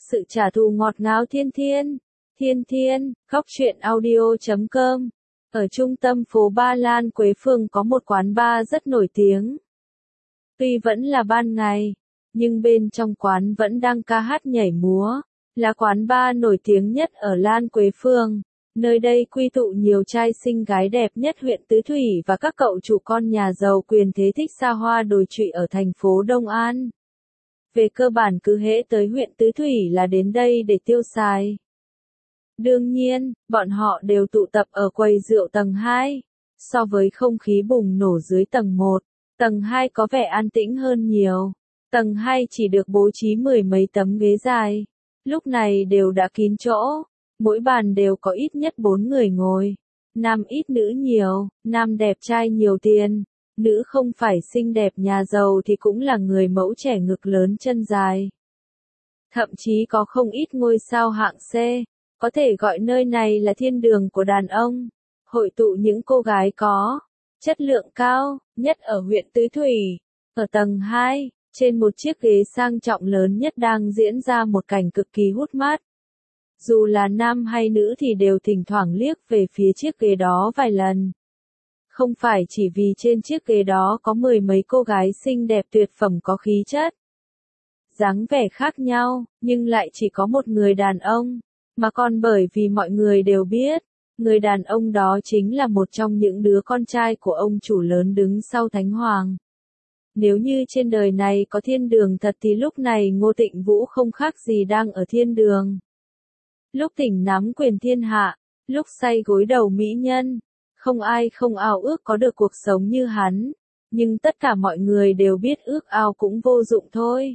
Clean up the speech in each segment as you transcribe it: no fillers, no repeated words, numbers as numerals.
sự trả thù ngọt ngào Thiên Thiên. Thiên Thiên, khóc chuyện audio.com. Ở trung tâm phố Ba Lan Quế Phương có một quán bar rất nổi tiếng. Tuy vẫn là ban ngày, nhưng bên trong quán vẫn đang ca hát nhảy múa, là quán bar nổi tiếng nhất ở Lan Quế Phương. Nơi đây quy tụ nhiều trai xinh gái đẹp nhất huyện Tứ Thủy và các cậu chủ con nhà giàu quyền thế thích xa hoa đồi trụy ở thành phố Đông An. Về cơ bản cứ hễ tới huyện Tứ Thủy là đến đây để tiêu xài. Đương nhiên, bọn họ đều tụ tập ở quầy rượu tầng 2. So với không khí bùng nổ dưới tầng 1, tầng 2 có vẻ an tĩnh hơn nhiều. Tầng 2 chỉ được bố trí 10 mấy tấm ghế dài. Lúc này đều đã kín chỗ. Mỗi bàn đều có ít nhất 4 người ngồi. Nam ít nữ nhiều, nam đẹp trai nhiều tiền. Nữ không phải xinh đẹp nhà giàu thì cũng là người mẫu trẻ ngực lớn chân dài. Thậm chí có không ít ngôi sao hạng C. Có thể gọi nơi này là thiên đường của đàn ông. Hội tụ những cô gái có chất lượng cao nhất ở huyện Tứ Thủy. Ở tầng 2, trên một chiếc ghế sang trọng lớn nhất đang diễn ra một cảnh cực kỳ hút mắt. Dù là nam hay nữ thì đều thỉnh thoảng liếc về phía chiếc ghế đó vài lần. Không phải chỉ vì trên chiếc ghế đó có 10 mấy cô gái xinh đẹp tuyệt phẩm có khí chất, dáng vẻ khác nhau, nhưng lại chỉ có một người đàn ông, mà còn bởi vì mọi người đều biết, người đàn ông đó chính là một trong những đứa con trai của ông chủ lớn đứng sau Thánh Hoàng. Nếu như trên đời này có thiên đường thật thì lúc này Ngô Tịnh Vũ không khác gì đang ở thiên đường. Lúc tỉnh nắm quyền thiên hạ, lúc say gối đầu mỹ nhân, không ai không ao ước có được cuộc sống như hắn, nhưng tất cả mọi người đều biết ước ao cũng vô dụng thôi.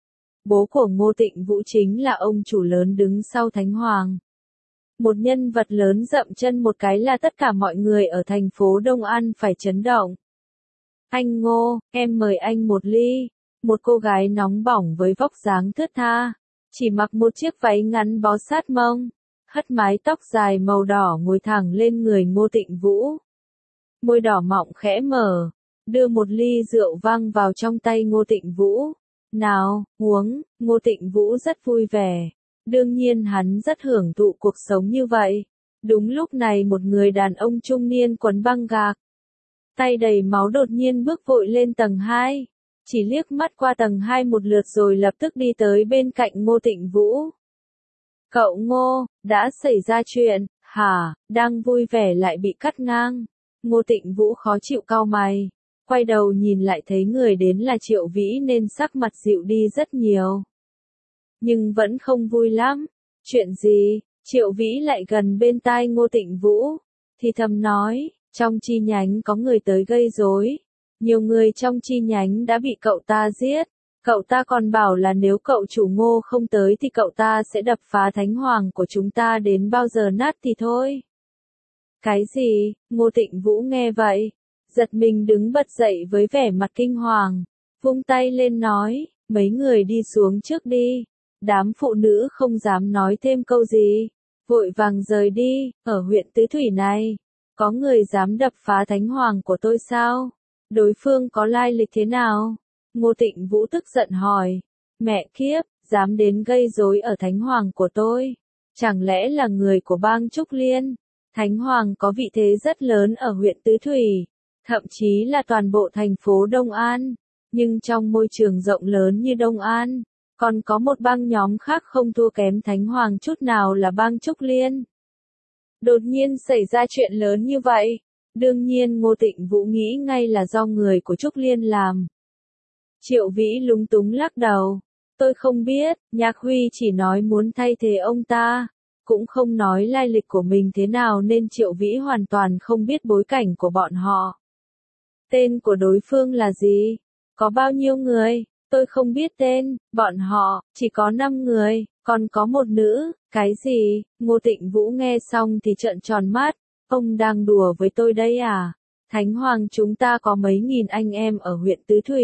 Bố của Ngô Tịnh Vũ chính là ông chủ lớn đứng sau Thánh Hoàng. Một nhân vật lớn dậm chân một cái là tất cả mọi người ở thành phố Đông An phải chấn động. Anh Ngô, em mời anh một ly. Một cô gái nóng bỏng với vóc dáng thướt tha, chỉ mặc một chiếc váy ngắn bó sát mông, hất mái tóc dài màu đỏ ngồi thẳng lên người Ngô Tịnh Vũ. Môi đỏ mọng khẽ mở, đưa một ly rượu vang vào trong tay Ngô Tịnh Vũ. Nào, uống. Ngô Tịnh Vũ rất vui vẻ. Đương nhiên hắn rất hưởng thụ cuộc sống như vậy. Đúng lúc này một người đàn ông trung niên quấn băng gạc, tay đầy máu đột nhiên bước vội lên tầng 2. Chỉ liếc mắt qua tầng 2 một lượt rồi lập tức đi tới bên cạnh Ngô Tịnh Vũ. Cậu Ngô, đã xảy ra chuyện, hả? Đang vui vẻ lại bị cắt ngang. Ngô Tịnh Vũ khó chịu cau mày. Quay đầu nhìn lại thấy người đến là Triệu Vĩ nên sắc mặt dịu đi rất nhiều. Nhưng vẫn không vui lắm. Chuyện gì? Triệu Vĩ lại gần bên tai Ngô Tịnh Vũ. Thì thầm nói, trong chi nhánh có người tới gây rối. Nhiều người trong chi nhánh đã bị cậu ta giết. Cậu ta còn bảo là nếu cậu chủ Ngô không tới thì cậu ta sẽ đập phá Thánh Hoàng của chúng ta đến bao giờ nát thì thôi. Cái gì? Ngô Tịnh Vũ nghe vậy, giật mình đứng bật dậy với vẻ mặt kinh hoàng, vung tay lên nói, mấy người đi xuống trước đi. Đám phụ nữ không dám nói thêm câu gì, vội vàng rời đi. Ở huyện Tứ Thủy này, có người dám đập phá Thánh Hoàng của tôi sao? Đối phương có lai lịch thế nào? Ngô Tịnh Vũ tức giận hỏi. Mẹ kiếp, dám đến gây rối ở Thánh Hoàng của tôi. Chẳng lẽ là người của bang Trúc Liên? Thánh Hoàng có vị thế rất lớn ở huyện Tứ Thủy, thậm chí là toàn bộ thành phố Đông An. Nhưng trong môi trường rộng lớn như Đông An, còn có một bang nhóm khác không thua kém Thánh Hoàng chút nào là bang Trúc Liên. Đột nhiên xảy ra chuyện lớn như vậy. Đương nhiên Ngô Tịnh Vũ nghĩ ngay là do người của Trúc Liên làm. Triệu Vĩ lúng túng lắc đầu. Tôi không biết, Nhạc Huy chỉ nói muốn thay thế ông ta, cũng không nói lai lịch của mình thế nào nên Triệu Vĩ hoàn toàn không biết bối cảnh của bọn họ. Tên của đối phương là gì? Có bao nhiêu người? Tôi không biết tên, bọn họ, chỉ có 5 người, còn có một nữ, cái gì? Ngô Tịnh Vũ nghe xong thì trợn tròn mắt, ông đang đùa với tôi đây à? Thánh Hoàng chúng ta có mấy nghìn anh em ở huyện Tứ Thủy.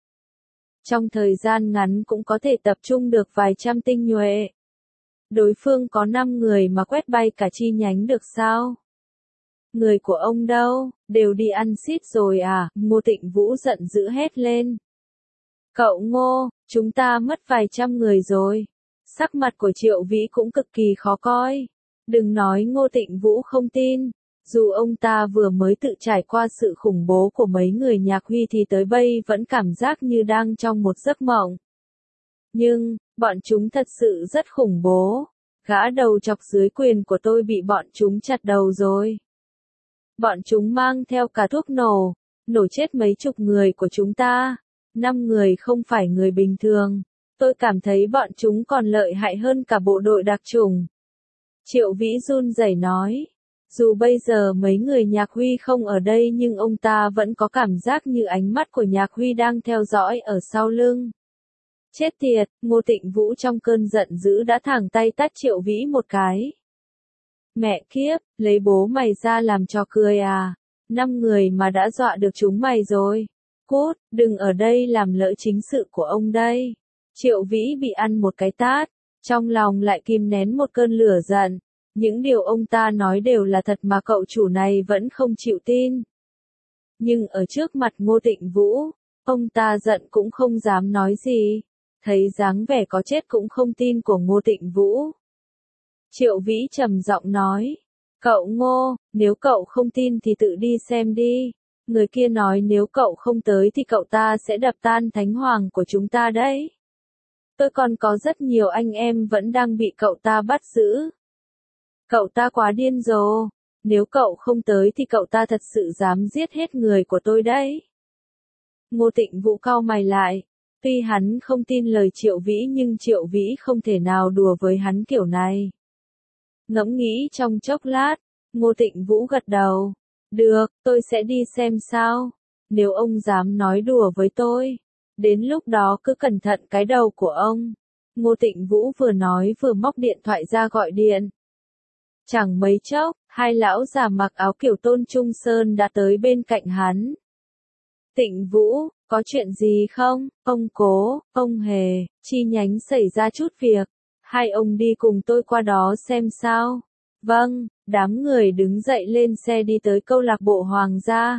Trong thời gian ngắn cũng có thể tập trung được vài trăm tinh nhuệ. Đối phương có 5 người mà quét bay cả chi nhánh được sao? Người của ông đâu, đều đi ăn xít rồi à? Ngô Tịnh Vũ giận dữ hét lên. Cậu Ngô, chúng ta mất vài trăm người rồi. Sắc mặt của Triệu Vĩ cũng cực kỳ khó coi. Đừng nói Ngô Tịnh Vũ không tin. Dù ông ta vừa mới tự trải qua sự khủng bố của mấy người Nhạc Huy thì tới bây vẫn cảm giác như đang trong một giấc mộng. Nhưng, bọn chúng thật sự rất khủng bố. Gã đầu chọc dưới quyền của tôi bị bọn chúng chặt đầu rồi. Bọn chúng mang theo cả thuốc nổ, nổ chết mấy chục người của chúng ta. 5 người không phải người bình thường. Tôi cảm thấy bọn chúng còn lợi hại hơn cả bộ đội đặc chủng. Triệu Vĩ run rẩy nói. Dù bây giờ mấy người Nhạc Huy không ở đây nhưng ông ta vẫn có cảm giác như ánh mắt của Nhạc Huy đang theo dõi ở sau lưng. Chết tiệt, Ngô Tịnh Vũ trong cơn giận dữ đã thẳng tay tát Triệu Vĩ một cái. Mẹ kiếp, lấy bố mày ra làm trò cười à? 5 người mà đã dọa được chúng mày rồi. Cút, đừng ở đây làm lỡ chính sự của ông đây. Triệu Vĩ bị ăn một cái tát, trong lòng lại kìm nén một cơn lửa giận. Những điều ông ta nói đều là thật mà cậu chủ này vẫn không chịu tin. Nhưng ở trước mặt Ngô Tịnh Vũ, ông ta giận cũng không dám nói gì. Thấy dáng vẻ có chết cũng không tin của Ngô Tịnh Vũ. Triệu Vĩ trầm giọng nói. Cậu Ngô, nếu cậu không tin thì tự đi xem đi. Người kia nói nếu cậu không tới thì cậu ta sẽ đập tan thánh hoàng của chúng ta đấy. Tôi còn có rất nhiều anh em vẫn đang bị cậu ta bắt giữ. Cậu ta quá điên rồ. Nếu cậu không tới thì cậu ta thật sự dám giết hết người của tôi đấy. Ngô Tịnh Vũ cau mày lại. Tuy hắn không tin lời Triệu Vĩ nhưng Triệu Vĩ không thể nào đùa với hắn kiểu này. Ngẫm nghĩ trong chốc lát, Ngô Tịnh Vũ gật đầu. Được, tôi sẽ đi xem sao. Nếu ông dám nói đùa với tôi, đến lúc đó cứ cẩn thận cái đầu của ông. Ngô Tịnh Vũ vừa nói vừa móc điện thoại ra gọi điện. Chẳng mấy chốc, hai lão già mặc áo kiểu Tôn Trung Sơn đã tới bên cạnh hắn. Tịnh Vũ, có chuyện gì không? Ông Cố, ông Hề, chi nhánh xảy ra chút việc. Hai ông đi cùng tôi qua đó xem sao. Vâng, đám người đứng dậy lên xe đi tới câu lạc bộ Hoàng gia.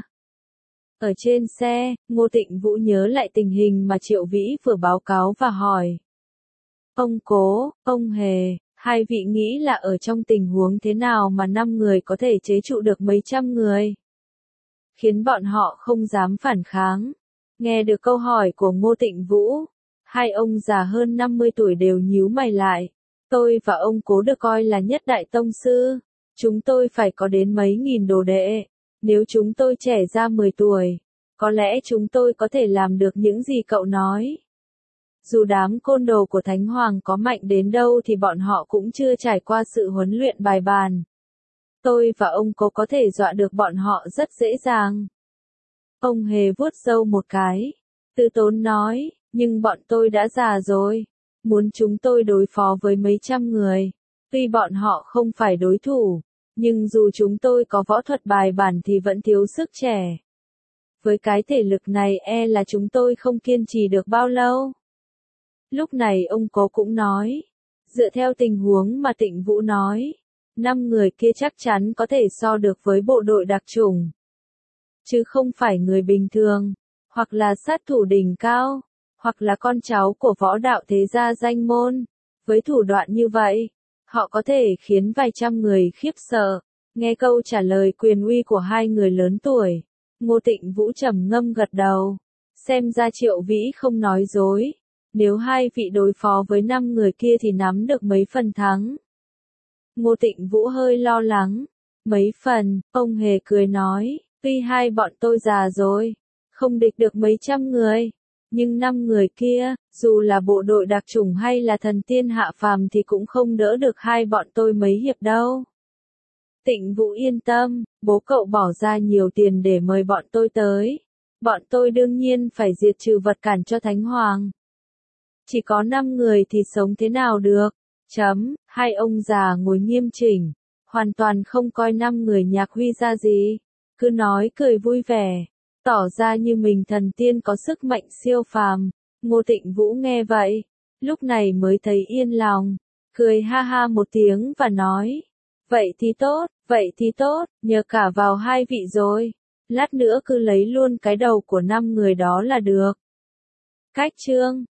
Ở trên xe, Ngô Tịnh Vũ nhớ lại tình hình mà Triệu Vĩ vừa báo cáo và hỏi. Ông Cố, ông Hề, hai vị nghĩ là ở trong tình huống thế nào mà 5 người có thể chế trụ được mấy trăm người? Khiến bọn họ không dám phản kháng. Nghe được câu hỏi của Ngô Tịnh Vũ, hai ông già hơn 50 tuổi đều nhíu mày lại. Tôi và ông Cố được coi là nhất đại tông sư. Chúng tôi phải có đến mấy nghìn đồ đệ. Nếu chúng tôi trẻ ra 10 tuổi, có lẽ chúng tôi có thể làm được những gì cậu nói. Dù đám côn đồ của Thánh Hoàng có mạnh đến đâu thì bọn họ cũng chưa trải qua sự huấn luyện bài bản. Tôi và ông Cố có thể dọa được bọn họ rất dễ dàng. Ông Hề vuốt râu một cái. Từ tốn nói, nhưng bọn tôi đã già rồi. Muốn chúng tôi đối phó với mấy trăm người. Tuy bọn họ không phải đối thủ, nhưng dù chúng tôi có võ thuật bài bản thì vẫn thiếu sức trẻ. Với cái thể lực này là chúng tôi không kiên trì được bao lâu. Lúc này ông Cố cũng nói. Dựa theo tình huống mà Tịnh Vũ nói, 5 người kia chắc chắn có thể so được với bộ đội đặc chủng. Chứ không phải người bình thường, hoặc là sát thủ đỉnh cao, hoặc là con cháu của võ đạo thế gia danh môn. Với thủ đoạn như vậy, họ có thể khiến vài trăm người khiếp sợ. Nghe câu trả lời quyền uy của hai người lớn tuổi, Ngô Tịnh Vũ trầm ngâm gật đầu. Xem ra Triệu Vĩ không nói dối. Nếu hai vị đối phó với 5 người kia thì nắm được mấy phần thắng. Ngô Tịnh Vũ hơi lo lắng. Mấy phần, ông Hề cười nói, tuy hai bọn tôi già rồi, không địch được mấy trăm người, nhưng 5 người kia, dù là bộ đội đặc chủng hay là thần tiên hạ phàm thì cũng không đỡ được hai bọn tôi mấy hiệp đâu. Tịnh Vũ yên tâm, bố cậu bỏ ra nhiều tiền để mời bọn tôi tới. Bọn tôi đương nhiên phải diệt trừ vật cản cho Thánh Hoàng. Chỉ có 5 người thì sống thế nào được? Hai ông già ngồi nghiêm chỉnh, hoàn toàn không coi 5 người Nhạc Huy ra gì, cứ nói cười vui vẻ, tỏ ra như mình thần tiên có sức mạnh siêu phàm. Ngô Tịnh Vũ nghe vậy, lúc này mới thấy yên lòng, cười ha ha một tiếng và nói, vậy thì tốt, nhờ cả vào hai vị rồi, lát nữa cứ lấy luôn cái đầu của 5 người đó là được. Cách chương